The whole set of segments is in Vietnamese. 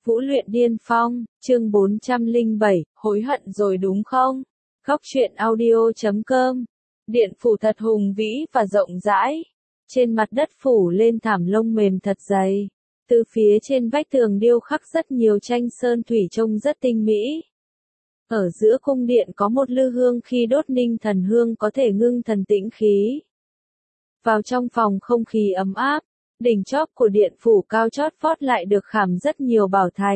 Vũ luyện điên phong, chương 407, hối hận rồi đúng không? Góc truyện audio.com. Điện phủ thật hùng vĩ và rộng rãi. Trên mặt đất phủ lên thảm lông mềm thật dày. Từ phía trên vách tường điêu khắc rất nhiều tranh sơn thủy trông rất tinh mỹ. Ở giữa cung điện có một lư hương khi đốt ninh thần hương có thể ngưng thần tĩnh khí. Vào trong phòng không khí ấm áp. Đỉnh chóp của điện phủ cao chót vót lại được khảm rất nhiều bảo thạch.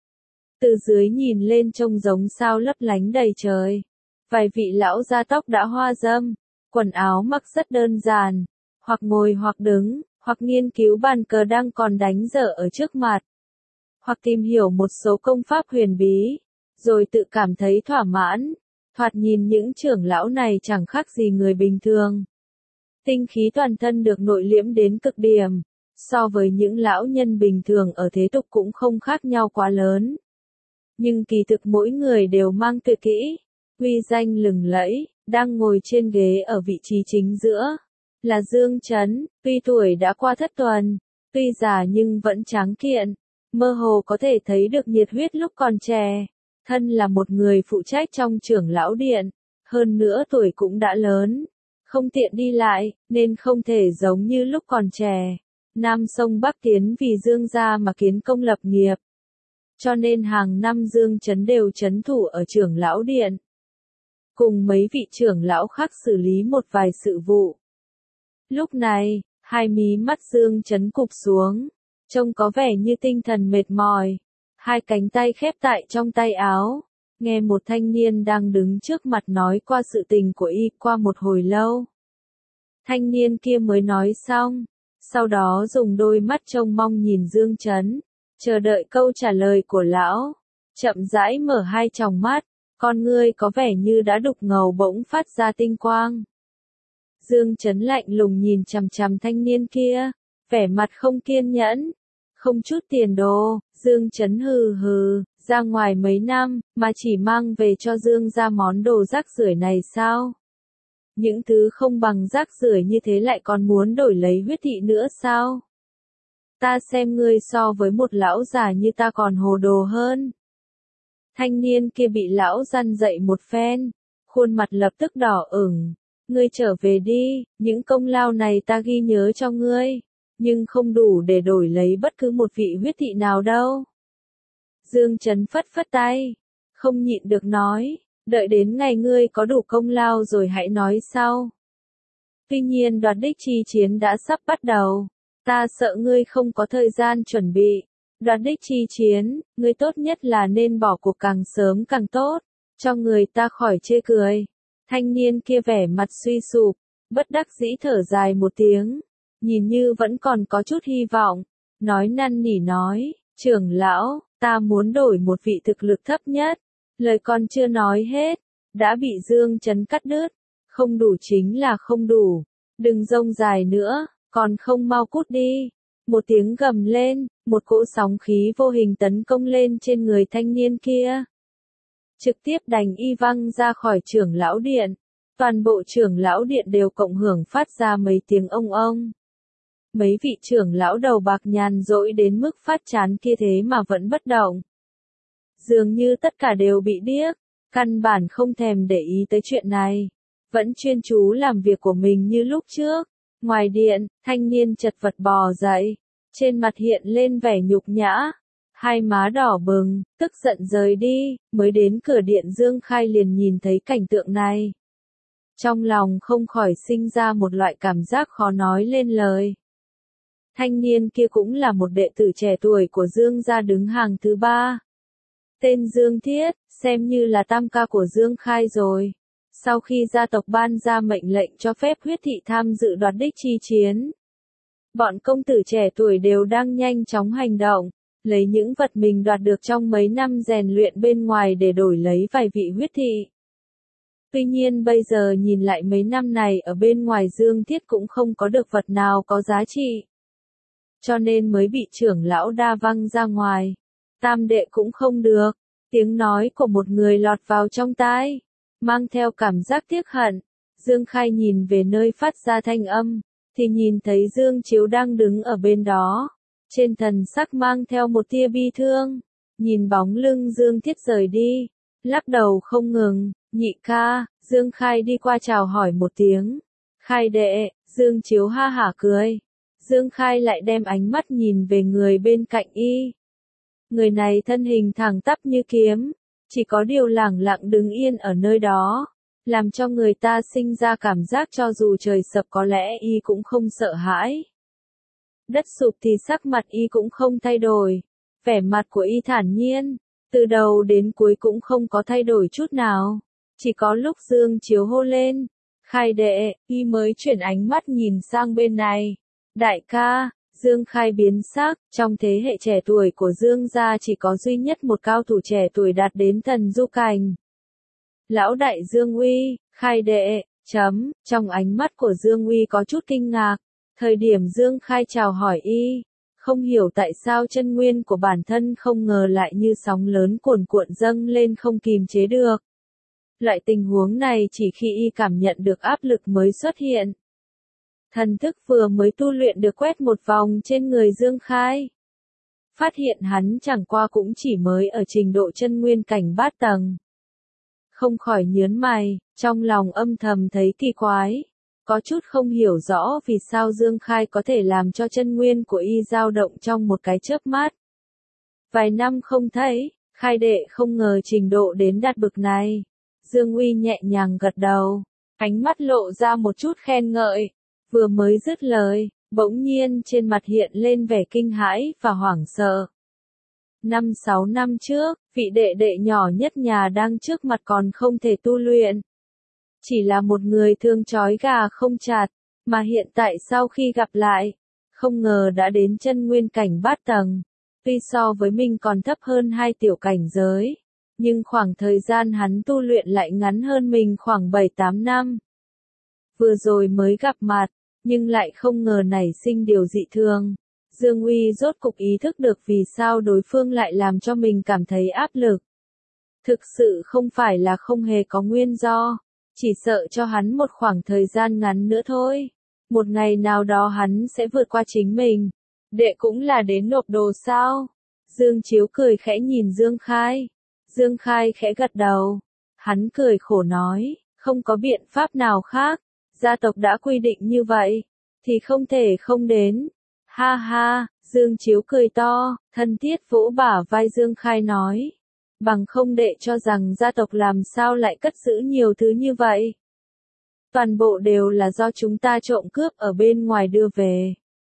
Từ dưới nhìn lên trông giống sao lấp lánh đầy trời. Vài vị lão gia tóc đã hoa râm, quần áo mặc rất đơn giản, hoặc ngồi hoặc đứng, hoặc nghiên cứu bàn cờ đang còn đánh dở ở trước mặt, hoặc tìm hiểu một số công pháp huyền bí, rồi tự cảm thấy thỏa mãn. Thoạt nhìn những trưởng lão này chẳng khác gì người bình thường. Tinh khí toàn thân được nội liễm đến cực điểm. So với những lão nhân bình thường ở thế tục cũng không khác nhau quá lớn. Nhưng kỳ thực mỗi người đều mang tuyệt kỹ, uy danh lừng lẫy, đang ngồi trên ghế ở vị trí chính giữa. Là Dương Chấn, tuy tuổi đã qua thất tuần, tuy già nhưng vẫn tráng kiện, mơ hồ có thể thấy được nhiệt huyết lúc còn trẻ. Thân là một người phụ trách trong trưởng lão điện, hơn nữa tuổi cũng đã lớn, không tiện đi lại, nên không thể giống như lúc còn trẻ. Nam sông Bắc tiến vì Dương gia mà kiến công lập nghiệp. Cho nên hàng năm Dương Chấn đều trấn thủ ở trưởng lão điện. Cùng mấy vị trưởng lão khác xử lý một vài sự vụ. Lúc này, hai mí mắt Dương Chấn cụp xuống, trông có vẻ như tinh thần mệt mỏi. Hai cánh tay khép tại trong tay áo, nghe một thanh niên đang đứng trước mặt nói qua sự tình của y qua một hồi lâu. Thanh niên kia mới nói xong. Sau đó dùng đôi mắt trông mong nhìn Dương Chấn, chờ đợi câu trả lời của lão. Chậm rãi mở hai tròng mắt, con ngươi có vẻ như đã đục ngầu bỗng phát ra tinh quang. Dương Chấn lạnh lùng nhìn chằm chằm thanh niên kia, vẻ mặt không kiên nhẫn, không chút tiền đồ. Dương Chấn hừ hừ, ra ngoài mấy năm, mà chỉ mang về cho Dương ra món đồ rác rưởi này sao? Những thứ không bằng rác rưởi như thế lại còn muốn đổi lấy huyết thị nữa sao? Ta xem ngươi so với một lão già như ta còn hồ đồ hơn. Thanh niên kia bị lão răn dậy một phen, khuôn mặt lập tức đỏ ửng. Ngươi trở về đi, những công lao này ta ghi nhớ cho ngươi, nhưng không đủ để đổi lấy bất cứ một vị huyết thị nào đâu. Dương Chấn phất phất tay, không nhịn được nói. Đợi đến ngày ngươi có đủ công lao rồi hãy nói sau. Tuy nhiên đoạt đích chi chiến đã sắp bắt đầu. Ta sợ ngươi không có thời gian chuẩn bị. Đoạt đích chi chiến, ngươi tốt nhất là nên bỏ cuộc càng sớm càng tốt, cho người ta khỏi chê cười. Thanh niên kia vẻ mặt suy sụp, bất đắc dĩ thở dài một tiếng, nhìn như vẫn còn có chút hy vọng, nói năn nỉ nói, trưởng lão, ta muốn đổi một vị thực lực thấp nhất. Lời còn chưa nói hết, đã bị Dương Chấn cắt đứt. Không đủ chính là không đủ. Đừng rông dài nữa, còn không mau cút đi. Một tiếng gầm lên, một cỗ sóng khí vô hình tấn công lên trên người thanh niên kia. Trực tiếp đánh y văng ra khỏi trưởng lão điện. Toàn bộ trưởng lão điện đều cộng hưởng phát ra mấy tiếng ông ông. Mấy vị trưởng lão đầu bạc nhàn rỗi đến mức phát chán kia thế mà vẫn bất động. Dường như tất cả đều bị điếc, căn bản không thèm để ý tới chuyện này, vẫn chuyên chú làm việc của mình như lúc trước. Ngoài điện, thanh niên chật vật bò dậy, trên mặt hiện lên vẻ nhục nhã, hai má đỏ bừng, tức giận rời đi, mới đến cửa điện Dương Khai liền nhìn thấy cảnh tượng này. Trong lòng không khỏi sinh ra một loại cảm giác khó nói lên lời. Thanh niên kia cũng là một đệ tử trẻ tuổi của Dương gia đứng hàng thứ 3. Tên Dương Thiết, xem như là tam ca của Dương Khai rồi. Sau khi gia tộc ban ra mệnh lệnh cho phép huyết thị tham dự đoạt đích chi chiến, bọn công tử trẻ tuổi đều đang nhanh chóng hành động, lấy những vật mình đoạt được trong mấy năm rèn luyện bên ngoài để đổi lấy vài vị huyết thị. Tuy nhiên bây giờ nhìn lại mấy năm này ở bên ngoài Dương Thiết cũng không có được vật nào có giá trị. Cho nên mới bị trưởng lão đa văng ra ngoài. Tam đệ cũng không được. Tiếng nói của một người lọt vào trong tai, mang theo cảm giác tiếc hận. Dương Khai nhìn về nơi phát ra thanh âm, thì nhìn thấy Dương Chiếu đang đứng ở bên đó. Trên thần sắc mang theo một tia bi thương. nhìn bóng lưng Dương Thiết rời đi, lắc đầu không ngừng, nhị ca, Dương Khai đi qua chào hỏi một tiếng. Khai đệ, Dương Chiếu ha hả cười. Dương Khai lại đem ánh mắt nhìn về người bên cạnh y. Người này thân hình thẳng tắp như kiếm, chỉ có điều lẳng lặng đứng yên ở nơi đó, làm cho người ta sinh ra cảm giác cho dù trời sập có lẽ y cũng không sợ hãi. Đất sụp thì sắc mặt y cũng không thay đổi, vẻ mặt của y thản nhiên, từ đầu đến cuối cũng không có thay đổi chút nào, chỉ có lúc Dương Chiếu hô lên, Khai đệ, y mới chuyển ánh mắt nhìn sang bên này. Đại ca, Dương Khai biến sắc, trong thế hệ trẻ tuổi của Dương gia chỉ có duy nhất một cao thủ trẻ tuổi đạt đến thần du cảnh. Lão đại Dương Uy, Khai đệ, trong ánh mắt của Dương Uy có chút kinh ngạc, thời điểm Dương Khai chào hỏi y, không hiểu tại sao chân nguyên của bản thân không ngờ lại như sóng lớn cuồn cuộn dâng lên không kìm chế được. Loại tình huống này chỉ khi y cảm nhận được áp lực mới xuất hiện. Thần thức vừa mới tu luyện được quét một vòng trên người Dương Khai. Phát hiện hắn chẳng qua cũng chỉ mới ở trình độ chân nguyên cảnh bát tầng. Không khỏi nhớn mày, trong lòng âm thầm thấy kỳ quái. Có chút không hiểu rõ vì sao Dương Khai có thể làm cho chân nguyên của y dao động trong một cái chớp mắt. Vài năm không thấy, Khai đệ không ngờ trình độ đến đạt bực này. Dương Uy nhẹ nhàng gật đầu, ánh mắt lộ ra một chút khen ngợi. Vừa mới dứt lời, bỗng nhiên trên mặt hiện lên vẻ kinh hãi và hoảng sợ. 5-6 năm trước, vị đệ đệ nhỏ nhất nhà đang trước mặt còn không thể tu luyện. Chỉ là một người thương trói gà không chặt, mà hiện tại sau khi gặp lại, không ngờ đã đến chân nguyên cảnh bát tầng. Tuy so với mình còn thấp hơn 2 tiểu cảnh giới, nhưng khoảng thời gian hắn tu luyện lại ngắn hơn mình khoảng 7-8 năm. Vừa rồi mới gặp mặt, nhưng lại không ngờ nảy sinh điều dị thường. Dương Uy rốt cục ý thức được vì sao đối phương lại làm cho mình cảm thấy áp lực. Thực sự không phải là không hề có nguyên do, chỉ sợ cho hắn một khoảng thời gian ngắn nữa thôi. Một ngày nào đó hắn sẽ vượt qua chính mình. Đệ cũng là đến nộp đồ sao? Dương Chiếu cười khẽ nhìn Dương Khai. Dương Khai khẽ gật đầu. Hắn cười khổ nói, không có biện pháp nào khác. Gia tộc đã quy định như vậy, thì không thể không đến. Ha ha, Dương Chiếu cười to, thân thiết vỗ bả vai Dương Khai nói. Bằng không đệ cho rằng gia tộc làm sao lại cất giữ nhiều thứ như vậy. Toàn bộ đều là do chúng ta trộm cướp ở bên ngoài đưa về.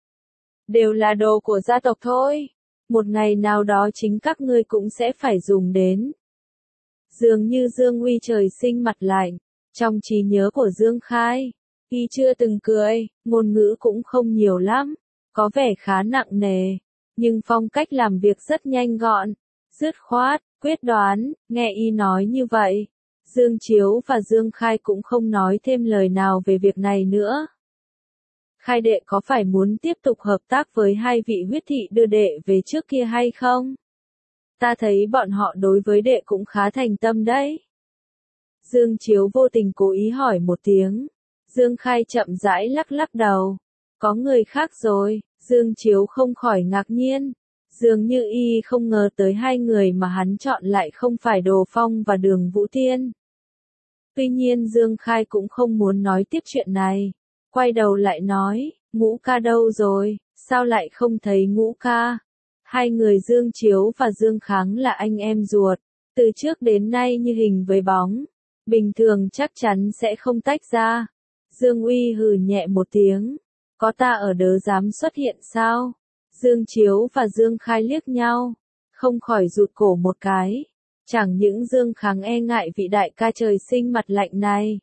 Đều là đồ của gia tộc thôi. Một ngày nào đó chính các ngươi cũng sẽ phải dùng đến. Dường như Dương Uy trời sinh mặt lạnh. Trong trí nhớ của Dương Khai, y chưa từng cười, ngôn ngữ cũng không nhiều lắm, có vẻ khá nặng nề, nhưng phong cách làm việc rất nhanh gọn, dứt khoát, quyết đoán, nghe y nói như vậy. Dương Chiếu và Dương Khai cũng không nói thêm lời nào về việc này nữa. Khai đệ có phải muốn tiếp tục hợp tác với hai vị huyết thị đưa đệ về trước kia hay không? Ta thấy bọn họ đối với đệ cũng khá thành tâm đấy. Dương Chiếu vô tình cố ý hỏi một tiếng. Dương Khai chậm rãi lắc lắc đầu. Có người khác rồi, Dương Chiếu không khỏi ngạc nhiên. Dường như y không ngờ tới hai người mà hắn chọn lại không phải Đồ Phong và Đường Vũ Thiên. Tuy nhiên Dương Khai cũng không muốn nói tiếp chuyện này. Quay đầu lại nói, Ngũ ca đâu rồi, sao lại không thấy Ngũ ca? Hai người Dương Chiếu và Dương Kháng là anh em ruột, từ trước đến nay như hình với bóng. Bình thường chắc chắn sẽ không tách ra. Dương Uy hừ nhẹ một tiếng. Có ta ở đớ dám xuất hiện sao? Dương Chiếu và Dương Khai liếc nhau. Không khỏi rụt cổ một cái. Chẳng những Dương Kháng e ngại vị đại ca trời sinh mặt lạnh này.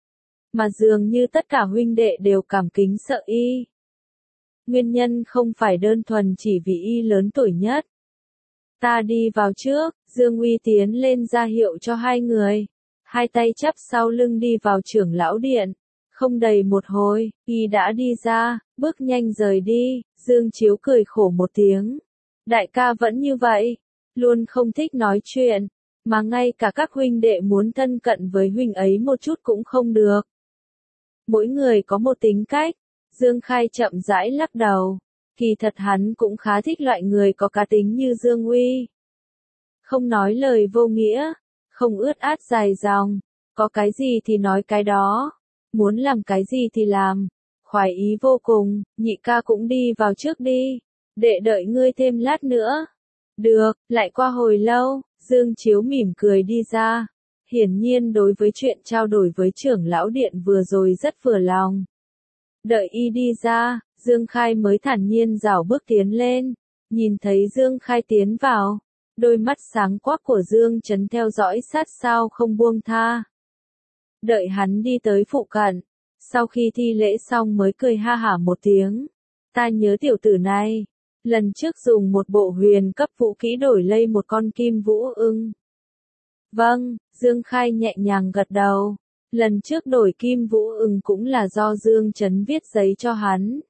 Mà dường như tất cả huynh đệ đều cảm kính sợ y. Nguyên nhân không phải đơn thuần chỉ vì y lớn tuổi nhất. Ta đi vào trước, Dương Uy tiến lên ra hiệu cho hai người. Hai tay chắp sau lưng đi vào trưởng lão điện. Không đầy một hồi, y đã đi ra, bước nhanh rời đi. Dương Chiếu cười khổ một tiếng. Đại ca vẫn như vậy, luôn không thích nói chuyện, mà ngay cả các huynh đệ muốn thân cận với huynh ấy một chút cũng không được. Mỗi người có một tính cách. Dương Khai chậm rãi lắc đầu. Kỳ thật hắn cũng khá thích loại người có cá tính như Dương Uy. không nói lời vô nghĩa, không ướt át dài dòng, có cái gì thì nói cái đó, muốn làm cái gì thì làm, khoái ý vô cùng, nhị ca cũng đi vào trước đi, đệ đợi ngươi thêm lát nữa. Được, lại qua hồi lâu, Dương Chiếu mỉm cười đi ra, hiển nhiên đối với chuyện trao đổi với trưởng lão điện vừa rồi rất vừa lòng. Đợi y đi ra, Dương Khai mới thản nhiên rảo bước tiến lên, nhìn thấy Dương Khai tiến vào, đôi mắt sáng quắc của Dương Chấn theo dõi sát sao không buông tha. Đợi hắn đi tới phụ cận, sau khi thi lễ xong mới cười ha hả một tiếng. Ta nhớ tiểu tử này, lần trước dùng một bộ huyền cấp vũ kỹ đổi lấy một con kim vũ ưng. Vâng, Dương Khai nhẹ nhàng gật đầu. Lần trước đổi kim vũ ưng cũng là do Dương Chấn viết giấy cho hắn.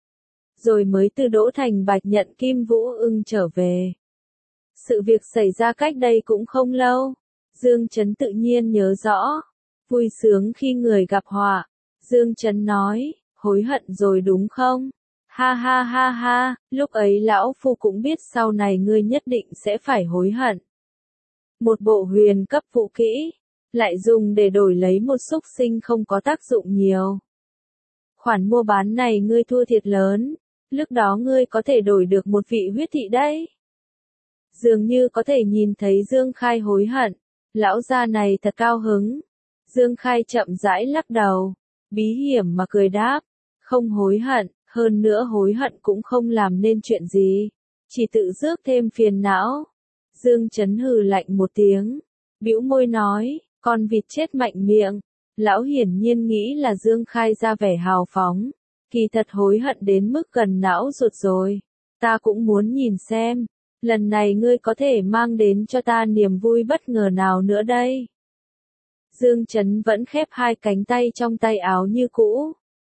Rồi mới từ Đỗ Thành Bạch nhận kim vũ ưng trở về. Sự việc xảy ra cách đây cũng không lâu. Dương Chấn tự nhiên nhớ rõ. Vui sướng khi người gặp họa. Dương Chấn nói, hối hận rồi đúng không? Ha ha ha ha, lúc ấy lão phu cũng biết sau này ngươi nhất định sẽ phải hối hận. Một bộ huyền cấp vũ kỹ, lại dùng để đổi lấy một xúc sinh không có tác dụng nhiều. Khoản mua bán này ngươi thua thiệt lớn, lúc đó ngươi có thể đổi được một vị huyết thị đấy. Dường như có thể nhìn thấy Dương Khai hối hận, lão gia này thật cao hứng. Dương Khai chậm rãi lắc đầu, bí hiểm mà cười đáp, không hối hận, hơn nữa hối hận cũng không làm nên chuyện gì, chỉ tự rước thêm phiền não. Dương Chấn hừ lạnh một tiếng, bĩu môi nói, con vịt chết mạnh miệng. Lão hiển nhiên nghĩ là Dương Khai ra vẻ hào phóng, kỳ thật hối hận đến mức gần não ruột rồi. Ta cũng muốn nhìn xem, lần này ngươi có thể mang đến cho ta niềm vui bất ngờ nào nữa đây. Dương Chấn vẫn khép hai cánh tay trong tay áo như cũ.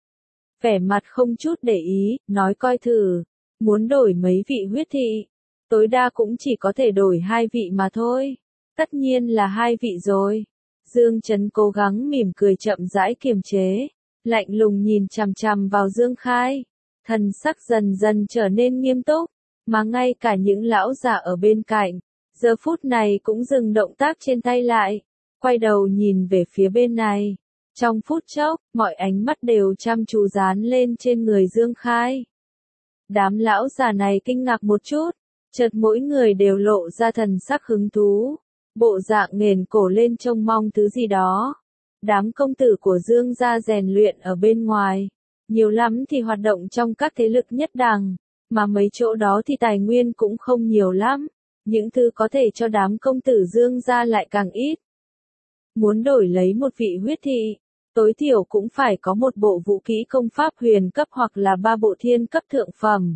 Vẻ mặt không chút để ý, nói coi thử, muốn đổi mấy vị huyết thị, tối đa cũng chỉ có thể đổi 2 vị mà thôi. Tất nhiên là 2 vị rồi. Dương Chấn cố gắng mỉm cười chậm rãi kiềm chế, lạnh lùng nhìn chằm chằm vào Dương Khai, thần sắc dần dần trở nên nghiêm túc, mà ngay cả những lão già ở bên cạnh, giờ phút này cũng dừng động tác trên tay lại, quay đầu nhìn về phía bên này. Trong phút chốc, mọi ánh mắt đều chăm chú dán lên trên người Dương Khai. Đám lão già này kinh ngạc một chút, chợt mỗi người đều lộ ra thần sắc hứng thú, bộ dạng nghển cổ lên trông mong thứ gì đó. Đám công tử của Dương gia rèn luyện ở bên ngoài, nhiều lắm thì hoạt động trong các thế lực nhất đẳng, mà mấy chỗ đó thì tài nguyên cũng không nhiều lắm, những thứ có thể cho đám công tử Dương gia lại càng ít. Muốn đổi lấy một vị huyết thị, tối thiểu cũng phải có một bộ vũ kỹ công pháp huyền cấp hoặc là 3 bộ thiên cấp thượng phẩm.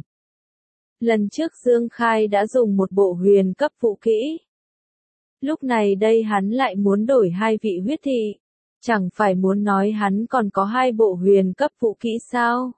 Lần trước Dương Khai đã dùng một bộ huyền cấp vũ kỹ. Lúc này đây hắn lại muốn đổi 2 vị huyết thị. Chẳng phải muốn nói hắn còn có 2 bộ huyền cấp vũ kỹ sao?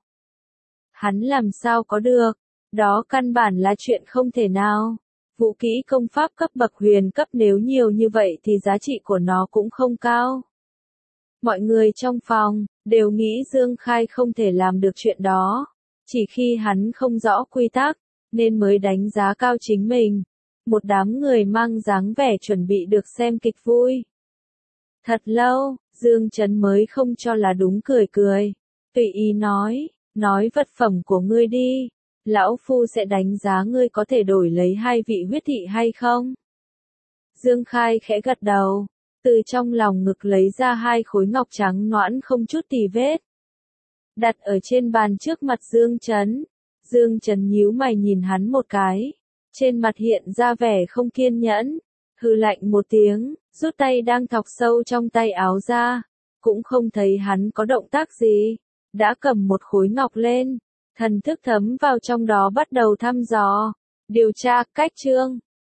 Hắn làm sao có được? Đó căn bản là chuyện không thể nào. Vũ kỹ công pháp cấp bậc huyền cấp nếu nhiều như vậy thì giá trị của nó cũng không cao. Mọi người trong phòng đều nghĩ Dương Khai không thể làm được chuyện đó. Chỉ khi hắn không rõ quy tắc, nên mới đánh giá cao chính mình. Một đám người mang dáng vẻ chuẩn bị được xem kịch vui. Thật lâu, Dương Chấn mới không cho là đúng cười cười. Tùy ý nói vật phẩm của ngươi đi. Lão Phu sẽ đánh giá ngươi có thể đổi lấy 2 vị huyết thị hay không. Dương Khai khẽ gật đầu, từ trong lòng ngực lấy ra 2 khối ngọc trắng nõn không chút tì vết. Đặt ở trên bàn trước mặt Dương Chấn. Dương Chấn nhíu mày nhìn hắn một cái. Trên mặt hiện ra vẻ không kiên nhẫn. Hừ lạnh một tiếng, rút tay đang thọc sâu trong tay áo ra. Cũng không thấy hắn có động tác gì. Đã cầm một khối ngọc lên. Thần thức thấm vào trong đó bắt đầu thăm dò. Điều tra cách chương.